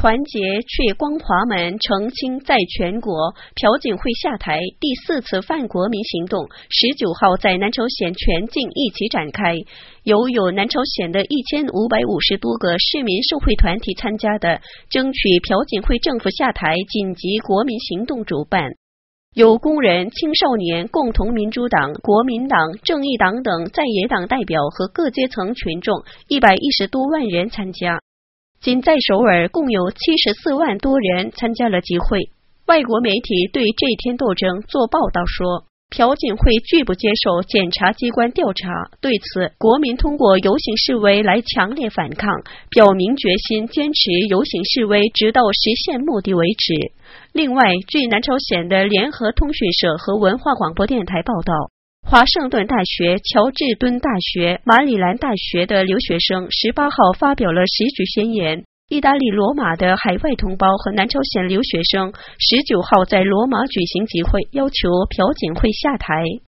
团结却光华门澄清在全国，朴槿惠下台，第4次泛国民行动19号在南朝鲜全境一起展开，有南朝鲜的1550多个市民社会团体参加的争取朴槿惠政府下台紧急国民行动主办，有工人、青少年、共同民主党、国民党、正义党等在野党代表和各阶层群众110多万人参加。仅在首尔共有74万多人参加了集会。外国媒体对这天斗争做报道说，朴槿惠拒不接受检察机关调查，对此国民通过游行示威来强烈反抗，表明决心坚持游行示威直到实现目的为止。另外，据南朝鲜的联合通讯社和文化广播电台报道，华盛顿大学、乔治敦大学、马里兰大学的留学生18号发表了时局宣言。意大利罗马的海外同胞和南朝鲜留学生19号在罗马举行集会，要求朴槿惠下台。